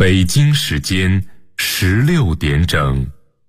北京时间16点整。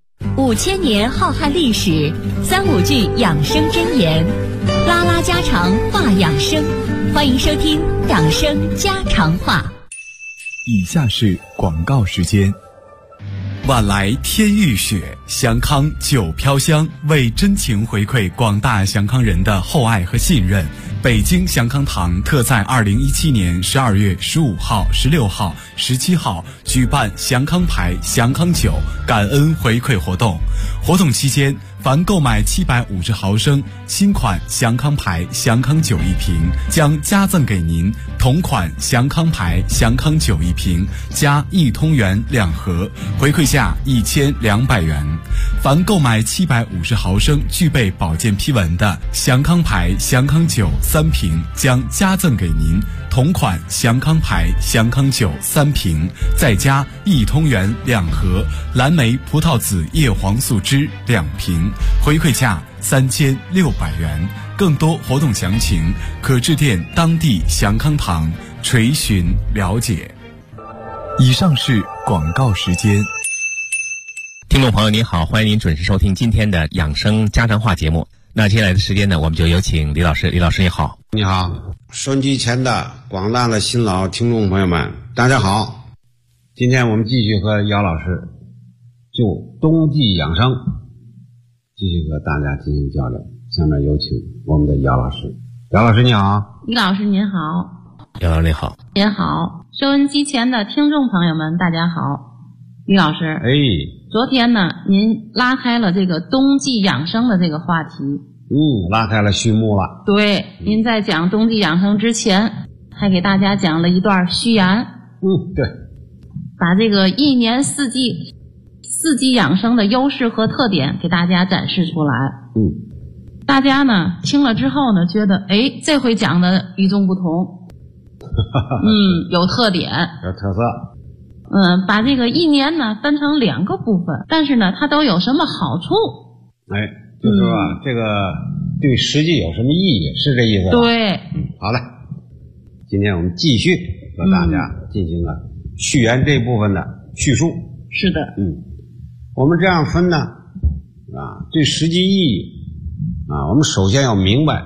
5000年浩瀚历史，35句养生箴言，拉拉家常话养生，欢迎收听养生家常话。 以下是广告时间。晚来天欲雪，祥康酒飘香，为真情回馈广大祥康人的厚爱和信任，北京祥康堂特在2017年12月15号、16号、17号举办祥康牌、祥康酒感恩回馈活动。活动期间，凡购买750毫升新款祥康牌、祥康酒一瓶，将加赠给您同款祥康牌、祥康酒一瓶加1通元2盒，回馈价1200元。凡购买750毫升具备保健批文的祥康牌、祥康酒3瓶，将加赠给您同款祥康牌、祥康酒3瓶，再加1通元2盒蓝莓葡萄籽叶黄素汁2瓶，回馈价3600元。更多活动详情可致电当地祥康堂垂询了解。以上是广告时间。 听众朋友您好，欢迎您准时收听今天的养生家常话节目。那接下来的时间呢，我们就有请李老师。李老师你好。 你好，收音机前的广大的新老听众朋友们，大家好。今天我们继续和姚老师就冬季养生继续和大家进行交流。下面有请我们的姚老师。姚老师你好。 李老师您好。 姚老师你好。 您好，收音机前的听众朋友们大家好。李老师，昨天呢您拉开了这个冬季养生的这个话题。 拉开了序幕了。对， 您在讲冬季养生之前还给大家讲了一段序言。 对， 把这个一年四季养生的优势和特点给大家展示出来。大家呢听了之后呢，觉得这回讲的与众不同。有特点， 有特色。 把这个一年呢分成2个部分，但是呢它都有什么好处？ 就是说这个对实际有什么意义，是这意思吧？ 对。 好嘞，今天我们继续和大家进行了序言这部分的叙述。 是的。 我们这样分呢，对实际意义我们首先要明白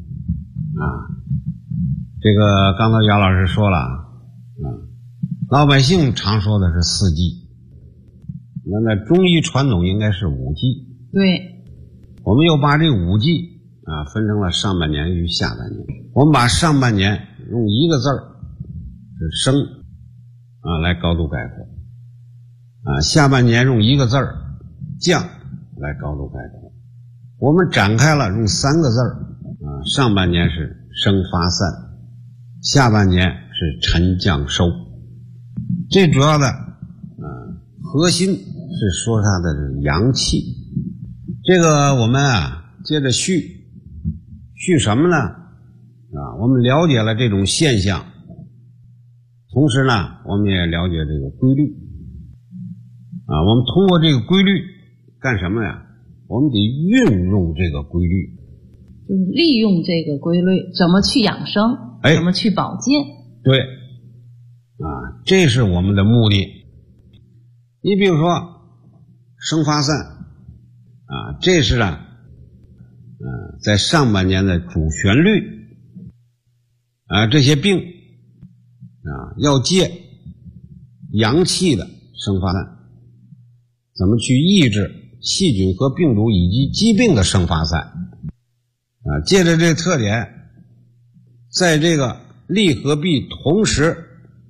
这个刚才姚老师说了老百姓常说的是4季，那中医传统应该是5季。 对， 我们又把这5季分成了上半年与下半年。我们把上半年用1个字是生来高度概括，下半年用1个字降来高度概括。我们展开了用3个字上半年是生发散，下半年是沉降收。最主要的核心是说它的阳气。这个我们接着续什么呢？我们了解了这种现象，同时呢我们也了解这个规律我们通过这个规律干什么呀？我们得运用这个规律， 就是利用这个规律怎么去养生，怎么去保健。 对这是我们的目的。你比如说生发散这是在上半年的主旋律这些病要借阳气的生发散，怎么去抑制细菌和病毒以及疾病的生发散借着这个特点，在这个利和弊同时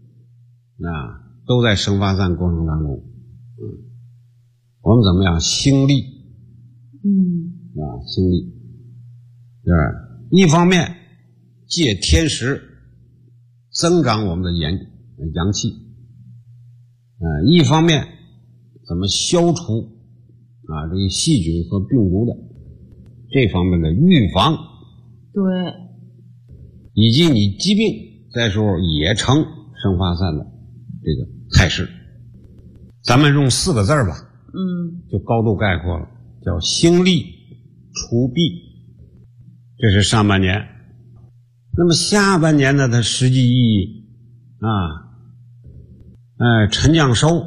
都在生发散过程当中我们怎么样兴利兴利一方面借天时增长我们的阳气一方面怎么消除这个细菌和病毒的这方面的预防。 对， 以及你疾病在时候也成生发散的这个态势。咱们用4个字吧就高度概括了，叫兴利除弊。这是上半年。那么下半年呢，它实际意义沉降收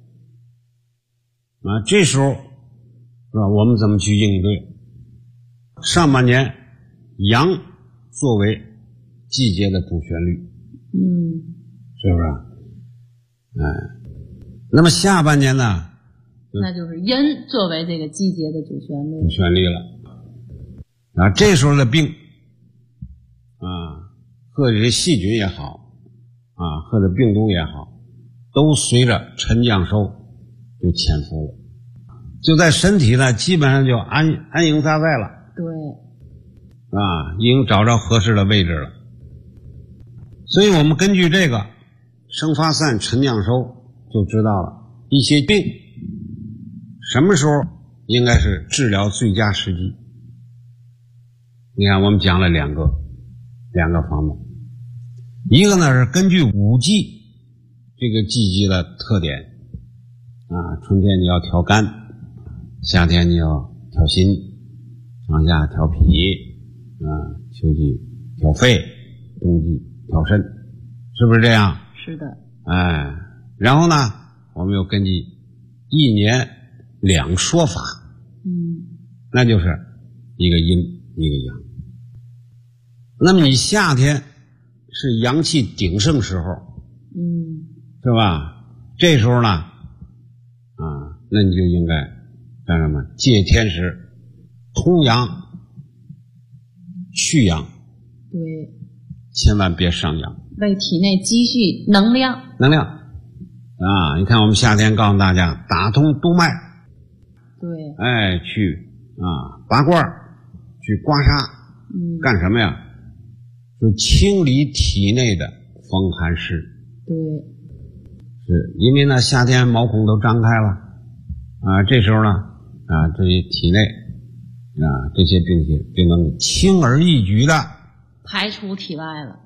啊，这时候是吧？我们怎么去应对？上半年阳作为季节的主旋律，是不是？那么下半年呢？ 那就是阴作为这个季节的主旋律了啊。这时候的病啊，或者是细菌也好啊，或者病毒也好，都随着沉降收就潜伏了，就在身体呢基本上就安营扎寨了。 对啊，已经找着合适的位置了。所以我们根据这个生发散沉降收就知道了一些病什么时候应该是治疗最佳时机。你看我们讲了两个方面，一个呢是根据五季这个季节的特点啊，春天你要调肝，夏天你要调心，长夏调脾啊，秋季调肺，冬季调肾，是不是这样？ 是的。 然后呢我们又根据一年两说法，那就是一个阴一个阳。那么你夏天是阳气鼎盛时候，是吧？这时候呢那你就应该干什么？借天时通阳去阳， 对， 千万别伤阳， 为体内积蓄能量啊！你看我们夏天告诉大家打通督脉， 对， 去拔罐去刮痧，干什么呀？就清理体内的风寒湿。 对， 是因为呢夏天毛孔都张开了这时候呢这些体内这些病邪就能轻而易举的排出体外了。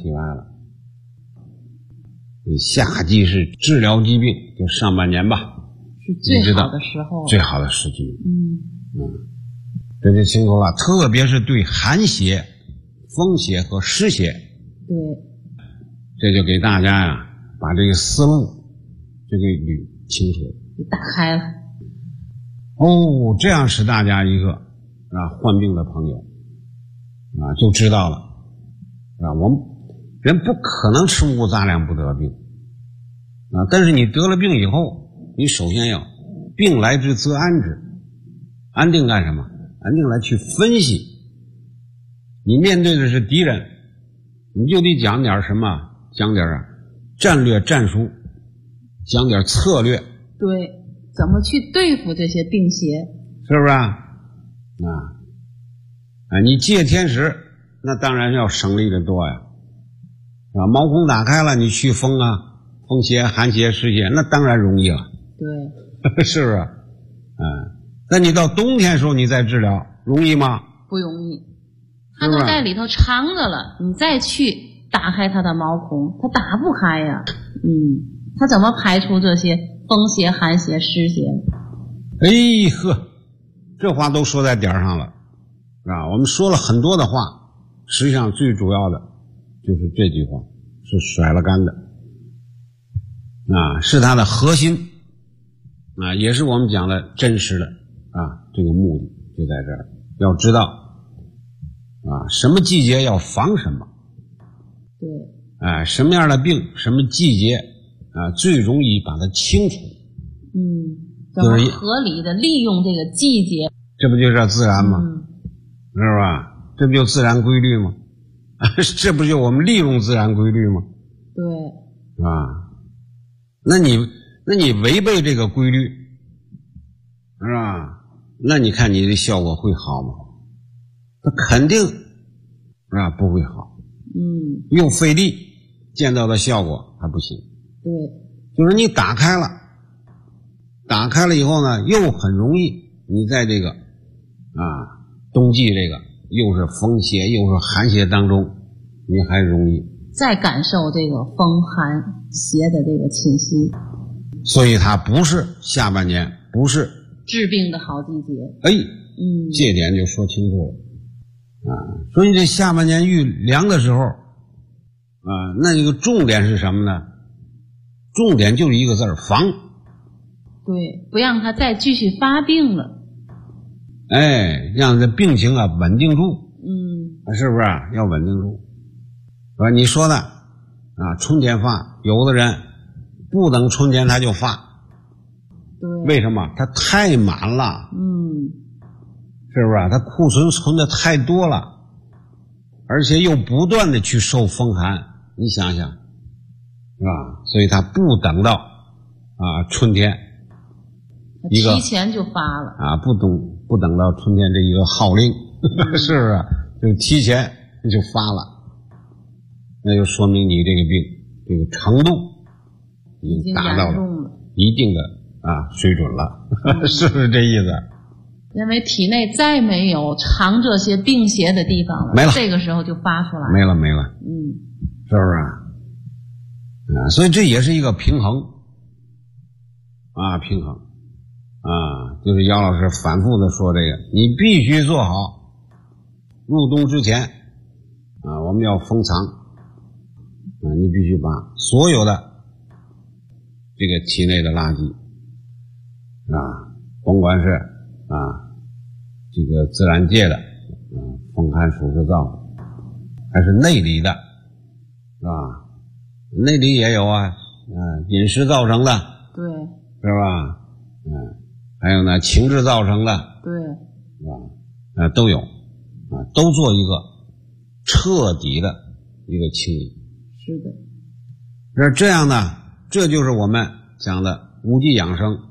夏季是治疗疾病，就上半年吧， 是最好的时候， 最好的时机。这就清楚了。特别是对寒邪、风邪和湿邪， 对， 这就给大家把这个思路就给捋清楚， 给打开了。 这样使大家一个患病的朋友就知道了我们人不可能吃五谷杂粮不得病但是你得了病以后，你首先要病来之则安之。安定干什么？安定来去分析。你面对的是敌人，你就得讲点什么？讲点战略战术，讲点策略。 对，怎么去对付这些病邪？ 是不是你借天时，那当然要省力的多呀。毛孔打开了，你去风风邪、寒邪、湿邪，那当然容易了。 对， 是不是？那你到冬天的时候你再治疗容易吗？ 不容易，它都在里头藏着了，你再去打开它的毛孔，它打不开呀。它怎么排除这些风邪、寒邪、湿邪？ 这话都说在点上了我们说了很多的话，实际上最主要的就是这句话，是甩了肝的是它的核心也是我们讲的真实的这个目的就在这儿。要知道什么季节要防什么， 对， 什么样的病什么季节最容易把它清除， 怎么合理的利用这个季节， 这不就是自然吗？是吧？这不就自然规律吗？这不就我们利用自然规律吗？ 对， 是吧？那你违背这个规律，是吧？那你看你的效果会好吗？它肯定不会好。又费力，见到的效果还不行。 对， 就是你打开了以后呢，又很容易，你在这个冬季这个又是风邪又是寒邪当中，你还容易再感受这个风寒邪的这个侵袭。 所以它不是下半年，不是治病的好季节。 这点就说清楚了所以这下半年遇凉的时候那这个重点是什么呢？ 重点就是一个字儿防。 对，不让他再继续发病了。 哎，让这病情啊稳定住。是不是要稳定住？是吧？你说的啊，春天发，有的人不等春天他就发。 对， 为什么？他太满了。是不是？他库存存的太多了，而且又不断的去受风寒，你想想，是吧？所以他不等到春天，一个提前就发了啊，不等到春天这一个号令，是不是？就提前就发了，那就说明你这个病这个程度已经达到了一定的水准了，是不是这意思？ 因为体内再没有藏这些病邪的地方了， 没了， 这个时候就发出来了， 没了，是不是？所以这也是一个平衡平衡就是姚老师反复的说这个，你必须做好。入冬之前我们要封藏你必须把所有的这个体内的垃圾甭管是这个自然界的风寒暑湿燥，还是内里的内里也有饮食造成的， 对， 是吧？还有呢情志造成的， 对， 是吧？都有都做一个彻底的一个清理。 是的。 那这样呢，这就是我们讲的五季养生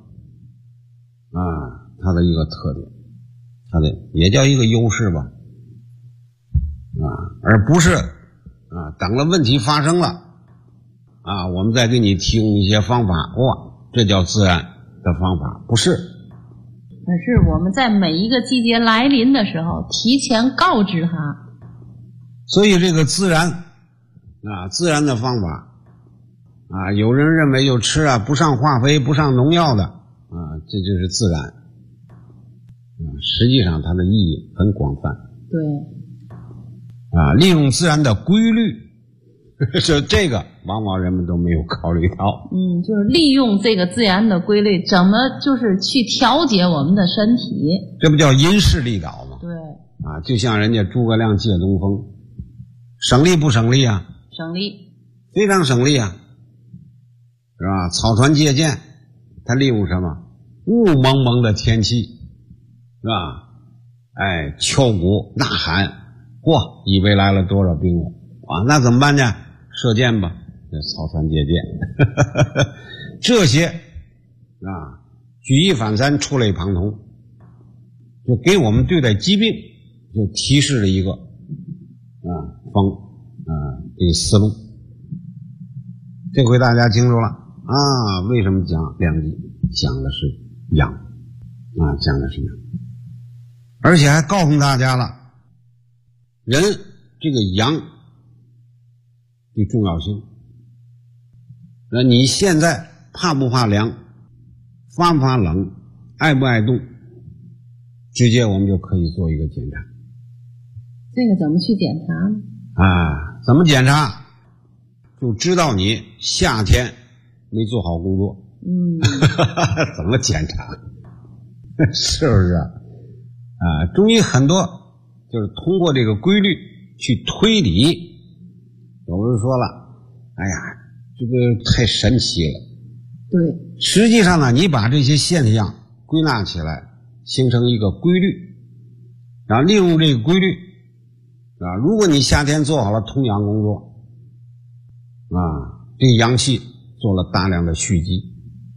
它的一个特点，它的也叫一个优势吧而不是等了问题发生了我们再给你提供一些方法，这叫自然的方法，不是。 而是我们在每一个季节来临的时候提前告知他。 所以这个自然自然的方法有人认为就吃不上化肥不上农药的这就是自然实际上它的意义很广泛。 对利用自然的规律就这个往往人们都没有考虑到。 就是利用这个自然的规律，怎么就是去调节我们的身体， 这不叫因势利导吗？ 对就像人家诸葛亮借东风，省力不省力啊？ 省力， 非常省力啊，是吧？草船借箭，他利用什么？雾蒙蒙的天气，是吧？敲鼓呐喊，以为来了多少兵了那怎么办呢？射箭吧，草船借箭这些举一反三，触类旁通，就给我们对待疾病就提示了一个这个思路。这回大家清楚了为什么讲两季？讲的是阳讲的是阳，而且还告诉大家了人这个阳的重要性。那你现在怕不怕凉，发不发冷，爱不爱冻，直接我们就可以做一个检查。 这个怎么去检查呢？ 怎么检查？就知道你夏天没做好工作。怎么检查？是不是中医很多就是通过这个规律去推理。有人说了，这个太神奇了。 对， 实际上呢，你把这些现象归纳起来，形成一个规律，然后利用这个规律如果你夏天做好了通阳工作这个阳气做了大量的蓄积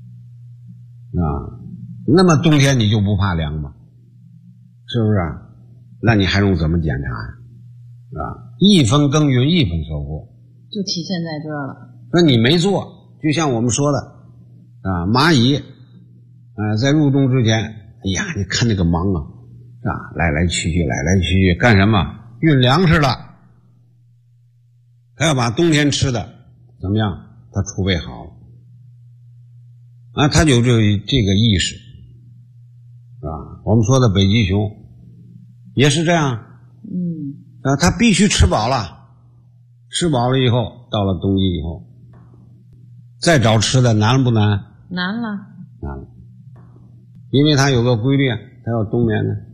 那么冬天你就不怕凉吗？是不是那你还用怎么检查呀？一分耕耘一分收获， 就体现在这儿了。 那你没做，就像我们说的蚂蚁在入冬之前，你看那个忙来来去去干什么？运粮食了，他要把冬天吃的怎么样？他储备好了他有这个意识我们说的北极熊也是这样他必须吃饱了，吃饱了以后到了冬季以后再找吃的难不难？ 难了， 难了，因为它有个规律啊，它要冬眠呢。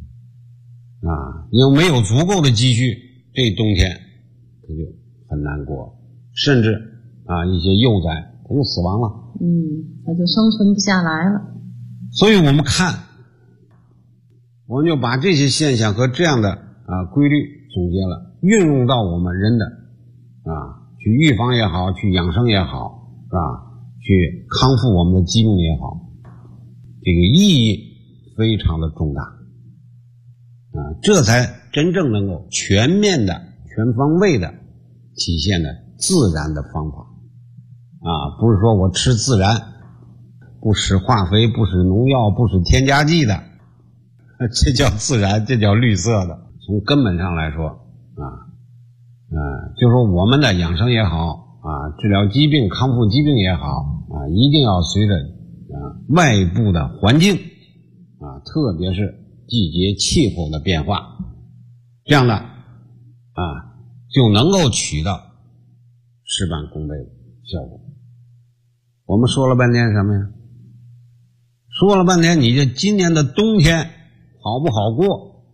因为没有足够的积蓄，这冬天它就很难过，甚至一些幼崽它就死亡了。 它就生存不下来了。 所以我们看，我们就把这些现象和这样的规律总结了，运用到我们人的去预防也好，去养生也好，是吧？去康复我们的疾病也好，这个意义非常的重大。这才真正能够全面的、全方位的体现的自然的方法。不是说我吃自然，不使化肥，不使农药，不使添加剂的，这叫自然，这叫绿色的。从根本上来说，就说我们的养生也好，治疗疾病、康复疾病也好，一定要随着外部的环境，特别是季节气候的变化，这样的就能够取到事半功倍的效果。我们说了半天什么呀？说了半天你这今年的冬天好不好过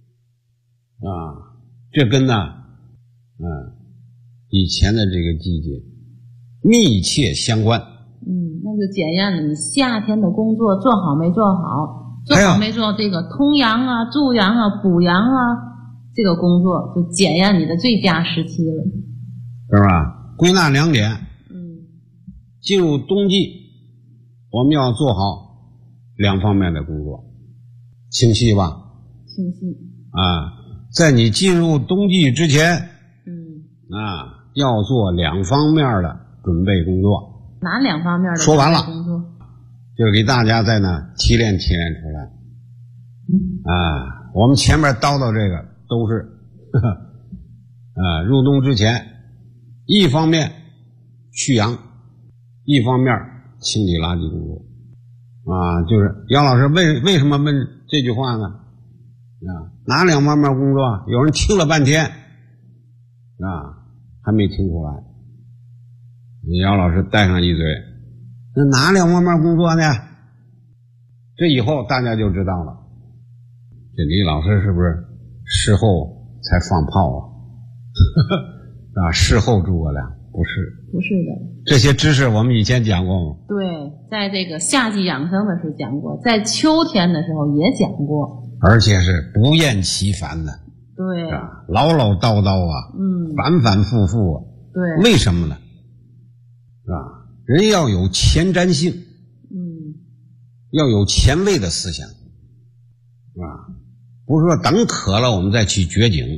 这跟以前的这个季节密切相关。 那就检验了你夏天的工作做好没做好，做好没做这个通阳助阳补阳这个工作，就检验你的最佳时期了， 是吧？归纳2点。进入冬季，我们要做好2方面的工作，清晰吧？ 清晰。 在你进入冬季之前，要做2方面的准备工作。 哪2方面的说完了工作？ 就是给大家在提炼出来。我们前面叨叨这个都是入冬之前，一方面去阳，一方面清理垃圾工作。就是杨老师为什么问这句话呢？哪2方面工作？有人听了半天还没听出来。杨老师带上一嘴，那哪2方面工作呢？这以后大家就知道了。这李老师是不是事后才放炮事后诸葛亮？不是的。这些知识我们以前讲过吗？ 对，在这个夏季养生的时候讲过，在秋天的时候也讲过， 而且是不厌其烦的。 对， 唠唠叨叨反反复复对， 为什么呢？人要有前瞻性，要有前卫的思想，不是说等渴了我们再去掘井，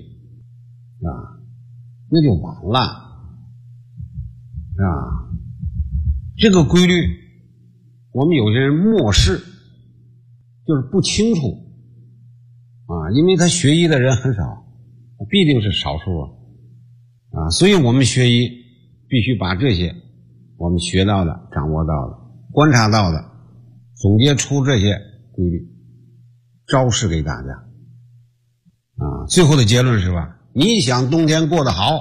那就晚了。这个规律我们有些人漠视，就是不清楚因为他学医的人很少，必定是少数所以我们学医必须把这些我们学到的、掌握到的、观察到的总结出这些规律，昭示给大家最后的结论是吧？你想冬天过得好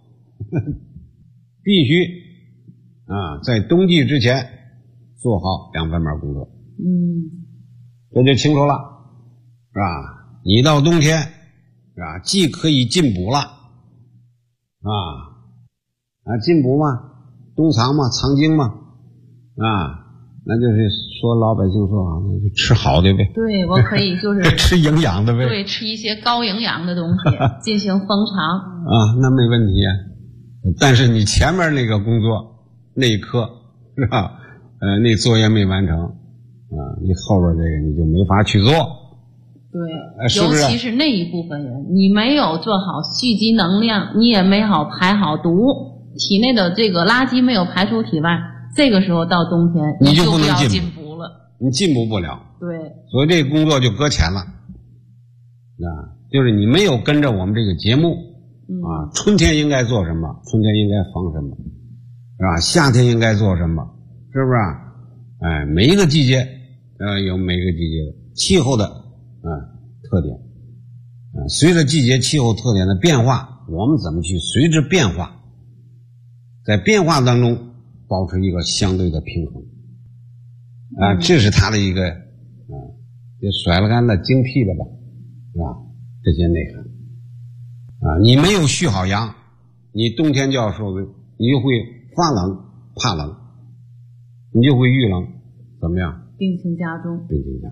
必须在冬季之前做好2方面工作。这就清楚了，是吧？你到冬天是吧，既可以进补了进补嘛，冬藏嘛，藏精嘛那就是说老百姓说那就吃好的呗。 对，我可以就是吃营养的呗。 对，吃一些高营养的东西进行封藏那没问题但是你前面那个工作那一科是吧？那作业没完成你后边这个你就没法去做。 对， 是不是？ 尤其是那一部分人，你没有做好蓄积能量，你也没好排好毒，体内的这个垃圾没有排出体外，这个时候到冬天你就不要能进补了， 你进补不了。 对， 所以这个工作就搁浅了就是你没有跟着我们这个节目春天应该做什么，春天应该防什么，是吧？夏天应该做什么，是不是？每一个季节有每个季节的气候的特点，随着季节气候特点的变化，我们怎么去随之变化，在变化当中保持一个相对的平衡。这是它的一个这甩了干的精辟了吧，是吧？这些内涵你没有蓄好阳，你冬天就要受罪，你就会发冷怕冷，你就会遇冷，怎么样？ 病情加重。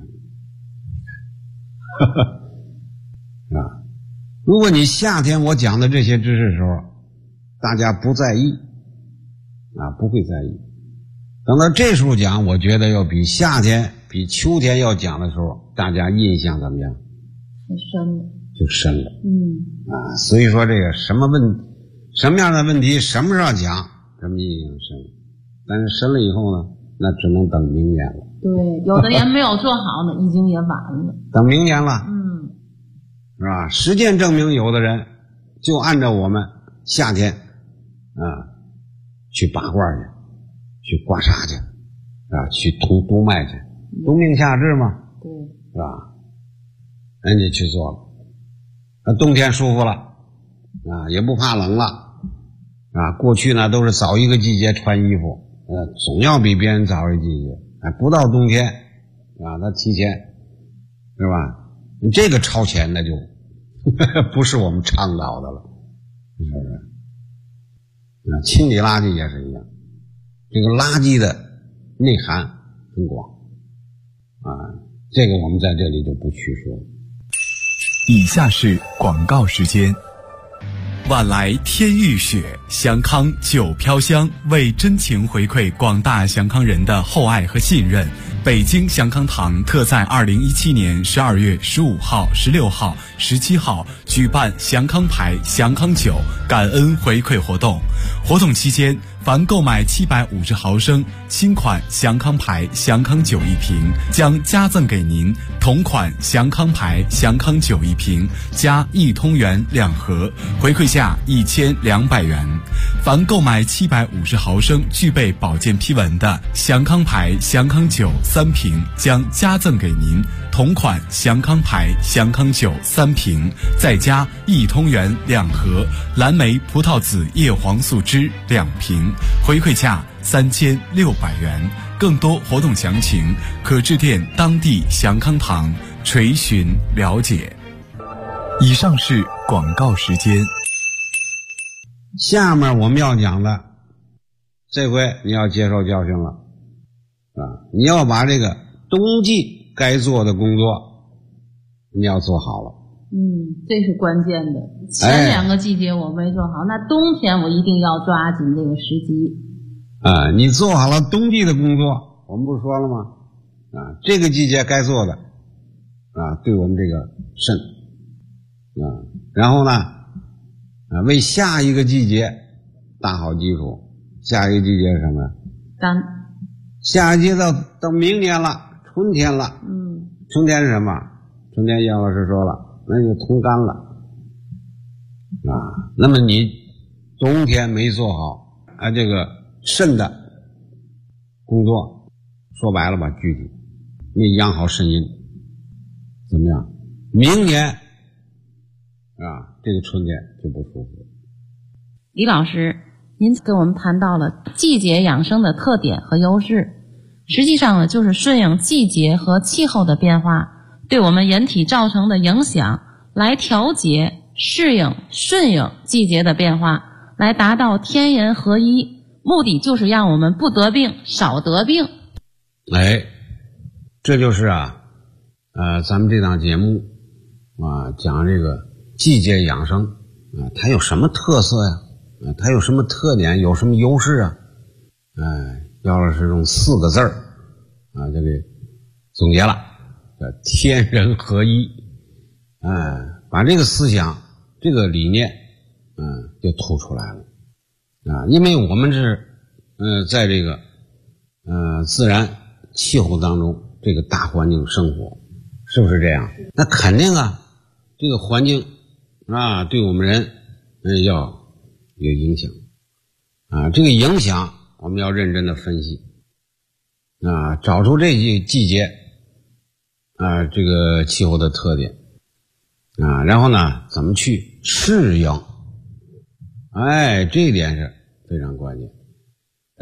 是吧？如果你夏天我讲的这些知识的时候，大家不在意不会在意。等到这时候讲，我觉得要比夏天比秋天要讲的时候，大家印象怎么样？ 太深了。 就深了。所以说这个什么样的问题什么时候讲，什么印象深了。但是深了以后呢，那只能等明年了。 对，有的人没有做好呢，已经也晚了。 等明年了。是吧？实践证明，有的人就按照我们夏天去拔罐去刮痧去去督脉去，冬命夏治嘛， 对， 是吧？人家去做了，冬天舒服了也不怕冷了过去呢都是早一个季节穿衣服总要比别人早一个季节不到冬天他提前，是吧？这个超前那就不是我们倡导的了，是不是？清理垃圾也是一样，这个垃圾的内涵很广这个我们在这里就不去说了。 以下是广告时间。晚来天欲雪，祥康久飘香。为真情回馈广大祥康人的厚爱和信任，北京祥康堂特在2017年12月15号、16号、17号举办祥康牌、祥康酒感恩回馈活动。活动期间，凡购买750毫升新款祥康牌、祥康酒一瓶，将加赠给您同款祥康牌、祥康酒一瓶加1通元2盒，回馈价1200元。凡购买750毫升具备保健批文的祥康牌、祥康酒3瓶，将加赠给您同款祥康牌、祥康酒3瓶，再加1通元2盒蓝莓葡萄籽叶黄素汁2瓶，回馈价3600元。更多活动详情可致电当地祥康堂垂询了解。以上是广告时间。 下面我们要讲的，这回你要接受教训了你要把这个冬季该做的工作你要做好了。 这是关键的。前2个季节我没做好，那冬天我一定要抓紧这个时机。 你做好了冬季的工作，我们不是说了吗？这个季节该做的对我们这个肾然后呢为下一个季节打好基础。下一个季节是什么呀？ 干。 下一季到明年了，春天了。春天是什么？春天杨老师说了，那就通干了那么你冬天没做好这个肾的工作，说白了吧，具体你养好肾阴，怎么样？明年这个春天就不舒服。 李老师，您跟我们谈到了季节养生的特点和优势，实际上呢，就是顺应季节和气候的变化对我们人体造成的影响，来调节、适应、顺应季节的变化，来达到天人合一，目的就是让我们不得病，少得病。 这就是咱们这档节目讲这个季节养生它有什么特色呀？它有什么特点？有什么优势啊？姚老师用4个字就给总结了，叫天人合一。把这个思想、这个理念就突出来了因为我们是在这个自然气候当中，这个大环境生活，是不是这样？那肯定这个环境对我们人要有影响这个影响我们要认真的分析找出这些季节这个气候的特点然后呢怎么去适应这一点是非常关键。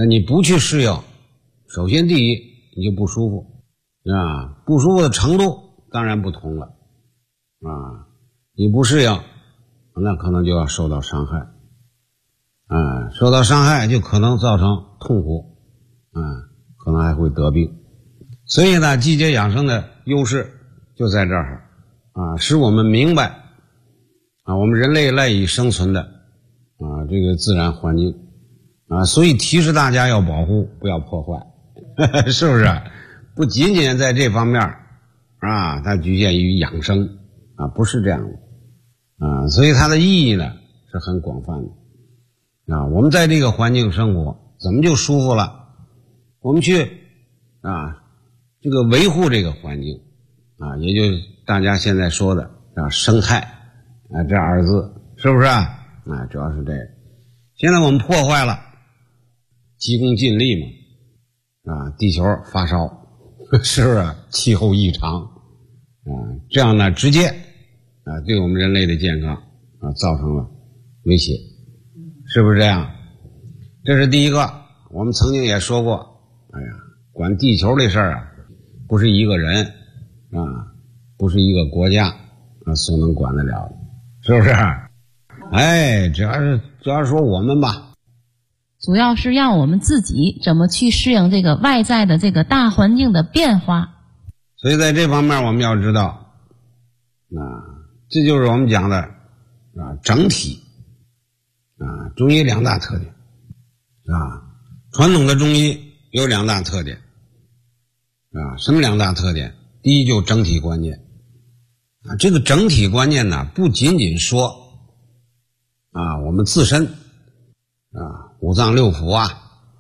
那你不去适应，首先第一你就不舒服啊，不舒服的程度当然不同了啊，你不适应，那可能就要受到伤害啊，受到伤害就可能造成痛苦啊，可能还会得病。所以呢，季节养生的优势就在这儿啊，使我们明白啊，我们人类赖以生存的啊这个自然环境啊，所以提示大家要保护，不要破坏，是不是？不仅仅在这方面啊，它局限于养生啊，不是这样的啊，所以它的意义呢是很广泛的啊。我们在这个环境生活，怎么就舒服了？我们去啊，这个维护这个环境啊，也就是大家现在说的啊生态啊这二字，是不是啊？啊，主要是这个。现在我们破坏了，急功近利嘛，啊，地球发烧，是不是？气候异常啊，这样呢，直接啊对我们人类的健康啊造成了威胁，是不是这样？这是第一个。我们曾经也说过，哎呀，管地球这事儿啊，不是一个人啊，不是一个国家啊所能管得了的，是不是？哎，主要是说我们吧， 主要是让我们自己怎么去适应这个外在的这个大环境的变化。 所以在这方面我们要知道啊，这就是我们讲的啊整体啊，中医两大特点啊，传统的中医有两大特点啊，什么两大特点？第一就整体观念啊，这个整体观念呢，不仅仅说啊我们自身啊五脏六腑啊，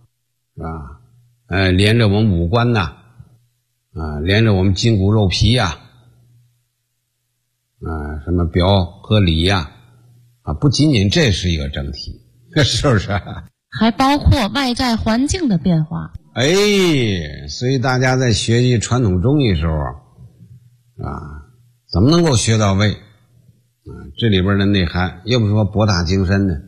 连着我们五官呐，啊连着我们筋骨肉皮呀，啊什么表和里呀，啊不仅仅这是一个整体，是不是？ 还包括外在环境的变化。 哎，所以大家在学习传统中医的时候啊，怎么能够学到位啊？这里边的内涵又不是说博大精深的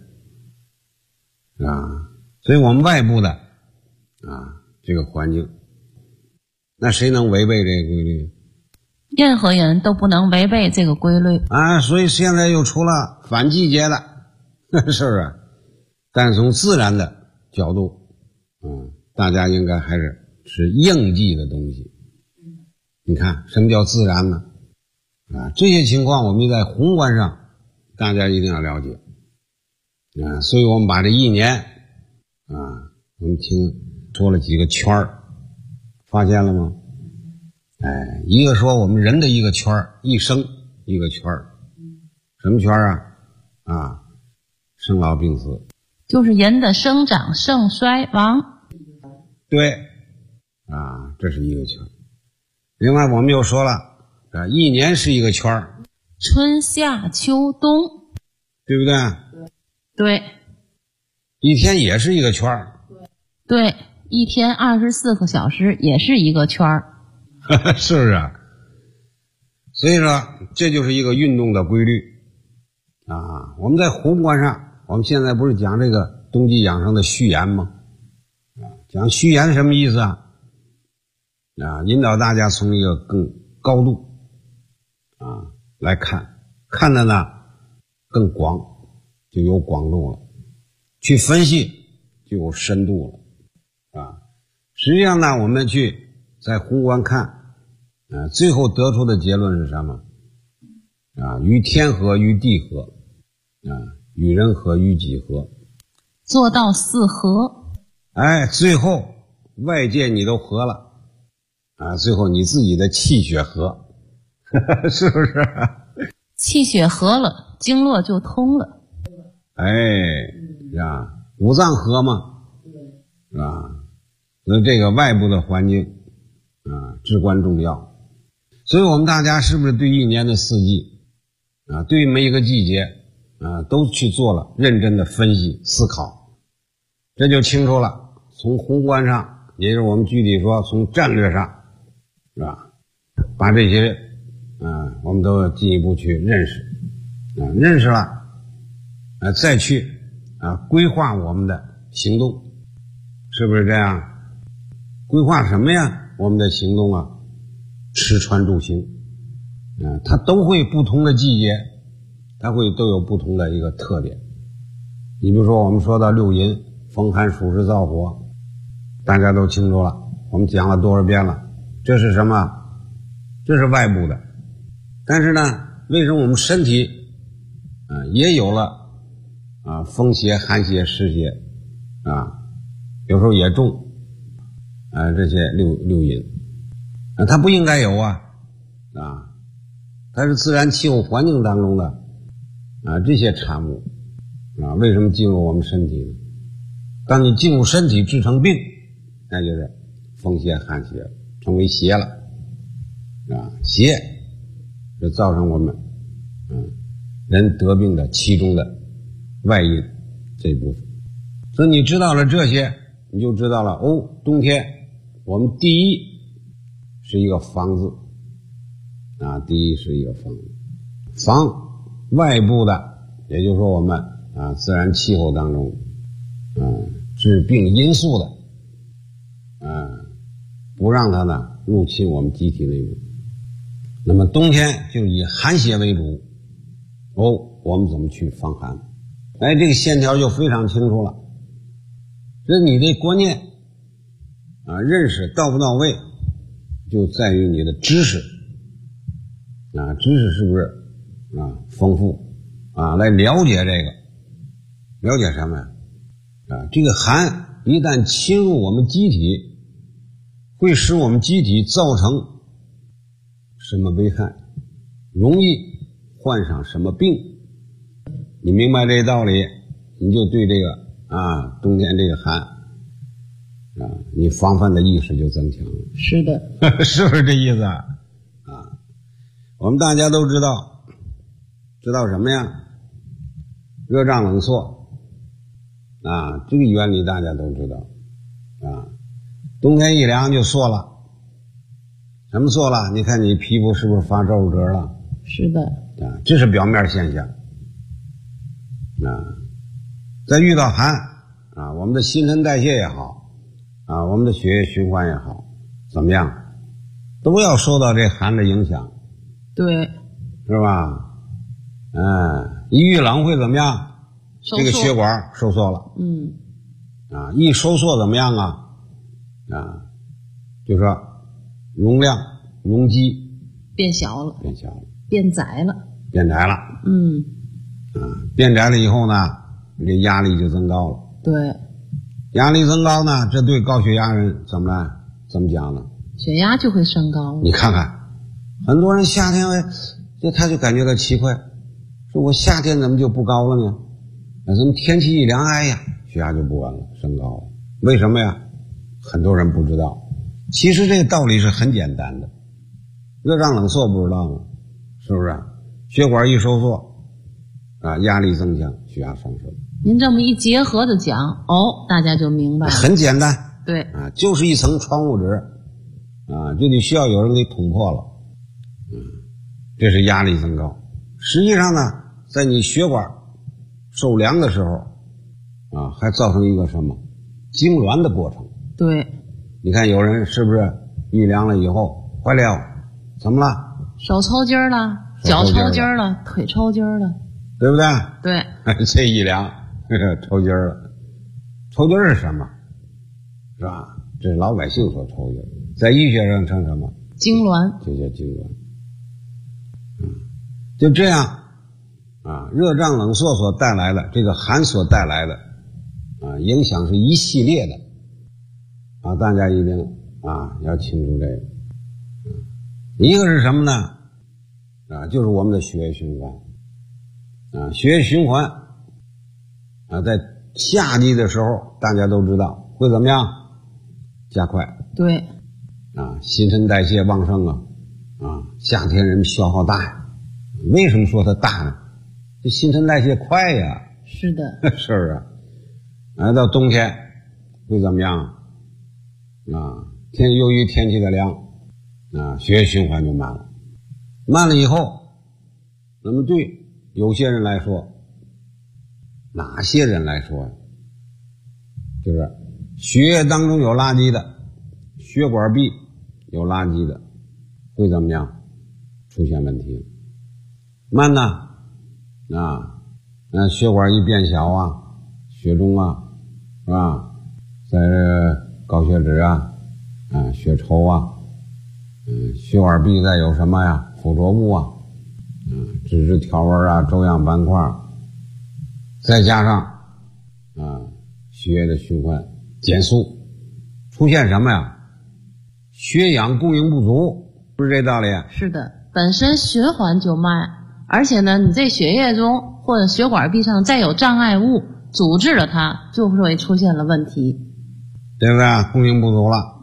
啊，所以我们外部的啊这个环境，那谁能违背这个规律？ 任何人都不能违背这个规律啊，所以现在又出了反季节的，是不是？但是从自然的角度，大家应该还是吃应季的东西。你看什么叫自然呢？啊，这些情况我们在宏观上大家一定要了解啊。所以我们把这一年啊，我们说了几个圈儿，发现了吗？哎，一个说我们人的一个圈儿，一生一个圈儿，什么圈儿啊？啊，生老病死， 就是人的生长盛衰亡。 对啊，这是一个圈。另外我们又说了啊，一年是一个圈儿， 春夏秋冬， 对不对？ 对。 一天也是一个圈儿， 对，一天24个小时也是一个圈儿， 是不是？所以说这就是一个运动的规律啊。我们在宏观上，我们现在不是讲这个冬季养生的序言吗？讲序言什么意思啊？引导大家从一个更高度啊来看的呢更广，就有广度了，去分析就有深度了啊。实际上呢，我们去在宏观看最后得出的结论是什么啊？与天合，与地合啊，与人合，与己合， 做到四合。 哎，最后外界你都合了啊，最后你自己的气血合，是不是？ 气血合了，经络就通了。 哎，呀，五脏合嘛，啊，所以这个外部的环境啊至关重要。所以我们大家是不是对一年的四季啊，对于每一个季节啊，都去做了认真的分析思考，这就清楚了。从宏观上，也就是我们具体说从战略上，是吧？把这些我们都要进一步去认识认识了再去规划我们的行动， 是不是这样？规划什么呀？我们的行动啊，吃穿住行，它都会不同的季节，它都有不同的一个特点。你比如说我们说到六淫，风寒暑湿燥火，大家都清楚了，我们讲了多少遍了，这是什么？这是外部的。但是呢，为什么我们身体也有了风邪、寒邪、湿邪有时候也重这些六淫它不应该有它是自然气候环境当中的这些产物为什么进入我们身体呢？当你进入身体制成病，那就是风邪寒邪，成为邪了邪是造成我们人得病的其中的外因这一部分。所以你知道了这些，你就知道了冬天我们第一是一个防字第一是一个防字，防外部的，也就是说我们自然气候当中致病因素的不让它呢入侵我们机体内部。那么冬天就以寒邪为主我们怎么去防寒？这个线条就非常清楚了。这你的观念认识到不到位，就在于你的知识知识是不是丰富来了解这个，了解什么呀？这个寒一旦侵入我们机体，会使我们机体造成什么危害，容易患上什么病。你明白这个道理，你就对这个冬天这个寒你防范的意识就增强了。 是的是不是这意思我们大家都知道什么呀？热胀冷缩这个原理大家都知道冬天一凉就缩了。什么缩了？你看你皮肤是不是发皱褶了？ 是的这是表面现象在遇到寒我们的新陈代谢也好我们的血液循环也好，怎么样都要受到这寒的影响。 对， 是吧？一遇冷会怎么样？这个血管收缩了。一收缩怎么样就说容量容积变小了， 变窄了。 变窄了以后呢，你这压力就增高了。 对， 压力增高呢，这对高血压人怎么讲呢？ 血压就会升高。 你看看，很多人夏天他就感觉到奇怪，说我夏天怎么就不高了呢？怎么天气一凉，血压就不稳了，升高了？为什么呀？很多人不知道。其实这个道理是很简单的，热胀冷缩不知道吗？是不是？血管一收缩压力增强，血压上升。 您这么一结合的讲大家就明白了。 很简单。 对就是一层窗户纸就得需要有人给捅破了这是压力增高。实际上呢，在你血管受凉的时候还造成一个什么痉挛的过程。 对， 你看有人是不是遇凉了以后坏了，怎么了？ 手抽筋了，脚抽筋了，腿抽筋了， 对不对？ 对这一凉抽筋了。抽筋是什么？是吧？这是老百姓所抽筋，在医学上称什么？ 痉挛。 这叫痉挛。就这样热胀冷缩所带来的这个寒所带来的影响是一系列的大家一定要清楚这个。一个是什么呢？就是我们的血液循环血液循环在夏季的时候大家都知道会怎么样？加快。 对新陈代谢旺盛夏天人们消耗大呀。为什么说它大呢？这新陈代谢快呀。 是的是不是？到冬天会怎么样由于天气的凉血液循环就慢了。慢了以后，那么对有些人来说，哪些人来说就是血液当中有垃圾的，血管壁有垃圾的，会怎么样？出现问题。慢呢，血管一变小啊，血中啊，是吧？在这高血脂啊，血稠啊，血管壁再有什么呀？附着物啊，脂质条纹啊，粥样斑块，再加上血液的循环减速，出现什么呀？血氧供应不足，不是这道理？ 是的，本身循环就慢，而且呢，你这血液中或者血管壁上再有障碍物阻滞了它，就会出现了问题， 对不对？供应不足了。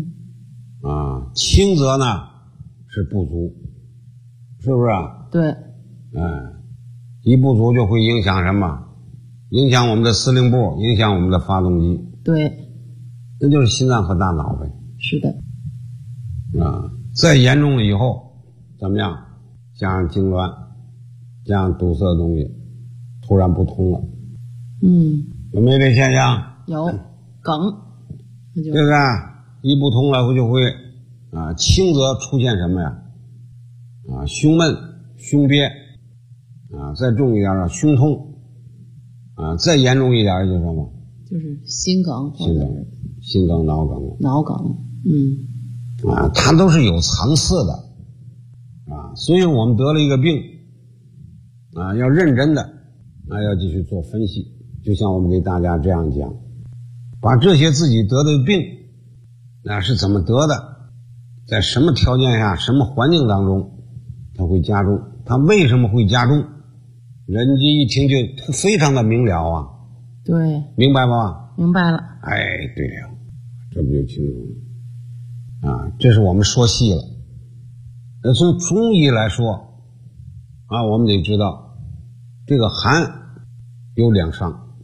轻则呢是不足，是不是？ 对。 一不足就会影响什么？影响我们的司令部，影响我们的发动机。 对， 那就是心脏和大脑呗。 是的。 再严重了以后怎么样？加上痉挛，加上堵塞的东西突然不通了。有没有这现象？ 有梗， 对不对？一不通了就会轻则出现什么呀？胸闷、胸憋，再重一点的胸痛，再严重一点就是什么？ 就是心梗， 心梗、脑梗，它都是有层次的，所以我们得了一个病，要认真的，要继续做分析，就像我们给大家这样讲，把这些自己得的病，是怎么得的，在什么条件下、什么环境当中，它会加重，它为什么会加重？人机一听就非常的明了啊。 对， 明白吧？ 明白了。 对呀，这不就清楚了？这是我们说细了。那从中医来说，我们得知道，这个寒有两伤，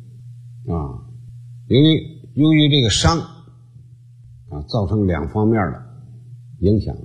由于这个伤，造成两方面的影响，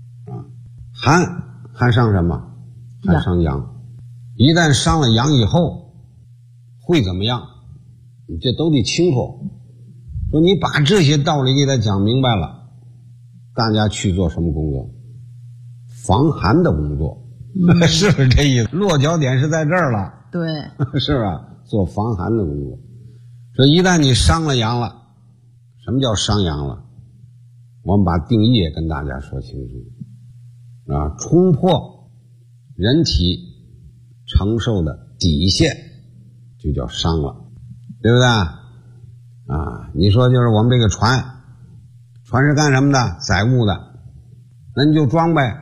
寒伤什么？寒伤阳。一旦伤了阳以后，会怎么样？你这都得清楚。说你把这些道理给他讲明白了，大家去做什么工作？防寒的工作，是不是这意思？落脚点是在这儿了， 对， 是吧？做防寒的工作。说一旦你伤了阳了，什么叫伤阳了？我们把定义也跟大家说清楚，冲破人体承受的底线，就叫伤了，对不对？你说就是我们这个船是干什么的？载物的，那你就装呗，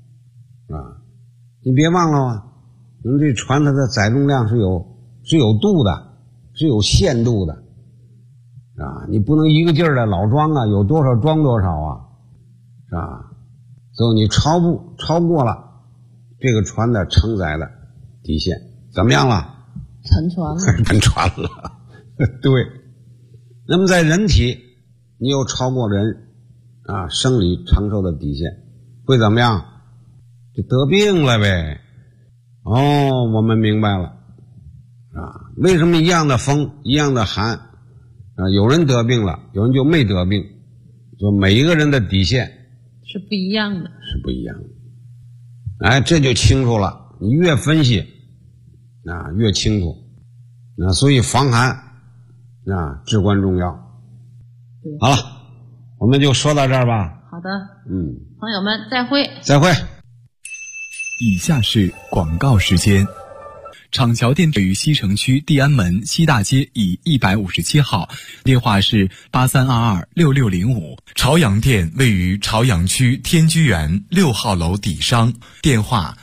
你别忘了啊，我们这船它的载重量是有度的，是有限度的，你不能一个劲儿的老装有多少装多少啊，是吧？所以你超过了这个船的承载的底线，怎么样了？ 沉船了。 沉船了，对。那么在人体，你又超过人生理承受的底线，会怎么样？就得病了呗。我们明白了，为什么一样的风，一样的寒，有人得病了，有人就没得病，就每一个人的底线是不一样的， 是不一样的。这就清楚了。你越分析，越清楚。所以防寒至关重要。好了，我们就说到这儿吧。 好的，朋友们再会。 再会。 以下是广告时间。厂桥店位于西城区地安门西大街以157号，电话是83226605。朝阳店位于朝阳区天居园6号楼底商，电话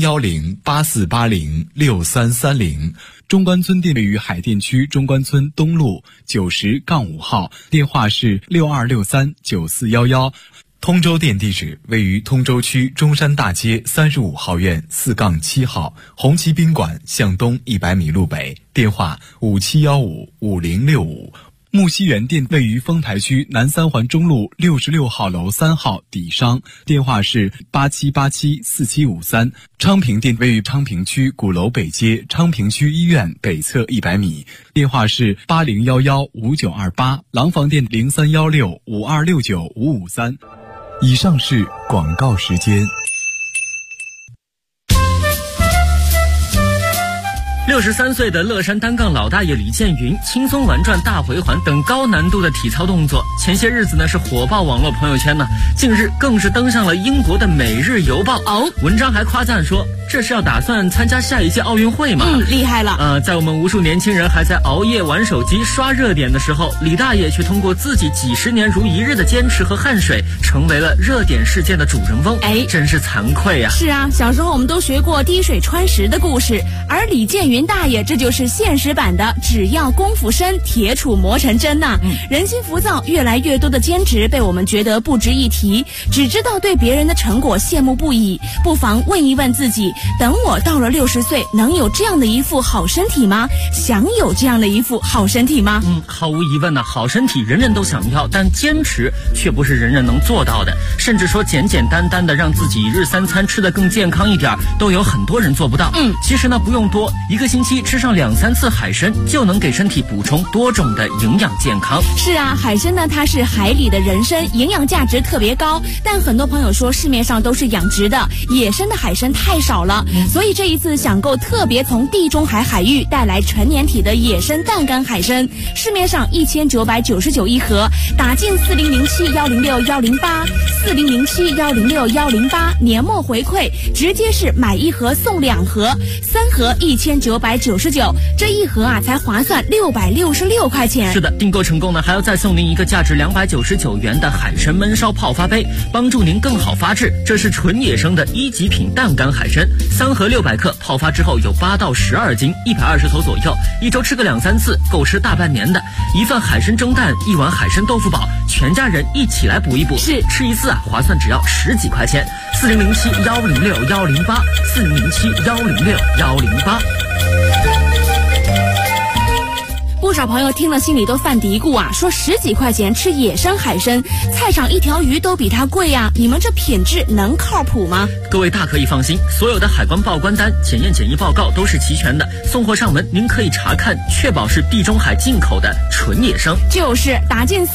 01084806330。中关村店位于海淀区中关村东路90-5号，电话是62639411。通州店地址位于通州区中山大街35号院4-7号，红旗宾馆向东100米路北，电话57155065。 木樨园店位于丰台区南三环中路66号楼3号底商，电话是87874753。昌平店位于昌平区鼓楼北街昌平区医院北侧100米，电话是80115928。廊坊店031652695553。以上是广告时间。 63岁的乐山单杠老大爷李建云，轻松玩转大回环等高难度的体操动作，前些日子呢是火爆网络朋友圈呢，近日更是登上了英国的《每日邮报》文章还夸赞说，这是要打算参加下一届奥运会吗？ 厉害了。 在我们无数年轻人还在熬夜玩手机刷热点的时候，李大爷却通过自己几十年如一日的坚持和汗水，成为了热点事件的主人翁。真是惭愧呀。 是啊，小时候我们都学过滴水穿石的故事，而李建云大爷这就是现实版的只要功夫深，铁杵磨成针呐。人心浮躁，越来越多的坚持被我们觉得不值一提，只知道对别人的成果羡慕不已。不妨问一问自己，等我到了60岁，能有这样的一副好身体吗？想有这样的一副好身体吗？ 毫无疑问呢，好身体人人都想要，但坚持却不是人人能做到的。甚至说简简单单的让自己一日3餐吃得更健康一点，都有很多人做不到。其实呢不用多，一个星期吃上2-3次海参，就能给身体补充多种的营养健康。 是啊，海参呢它是海里的人参，营养价值特别高，但很多朋友说市面上都是养殖的，野生的海参太少了。所以这一次想购特别从地中海海域带来纯粘体的野生淡干海参，市面上1999一盒，打进4007106108，4007106108，年末回馈直接是买1盒送2盒，3盒1999，这一盒啊才划算666块钱。 是的，订购成功呢，还要再送您一个价值299元的海参焖烧泡发杯，帮助您更好发制。这是纯野生的1级品淡干海参，3盒600克，泡发之后有8到12斤，120头左右，一周吃个2-3次，够吃大半年的。一份海参蒸蛋，1碗海参豆腐煲，全家人一起来补一补， 是吃一次啊，划算只要10几块钱。4007106108，4007106108。 不少朋友听了心里都犯嘀咕啊，说10几块钱吃野生海参，菜场一条鱼都比它贵啊，你们这品质能靠谱吗？ 各位大可以放心，所有的海关报关单、检验检疫报告都是齐全的，送货上门您可以查看，确保是地中海进口的纯野生。 就是打进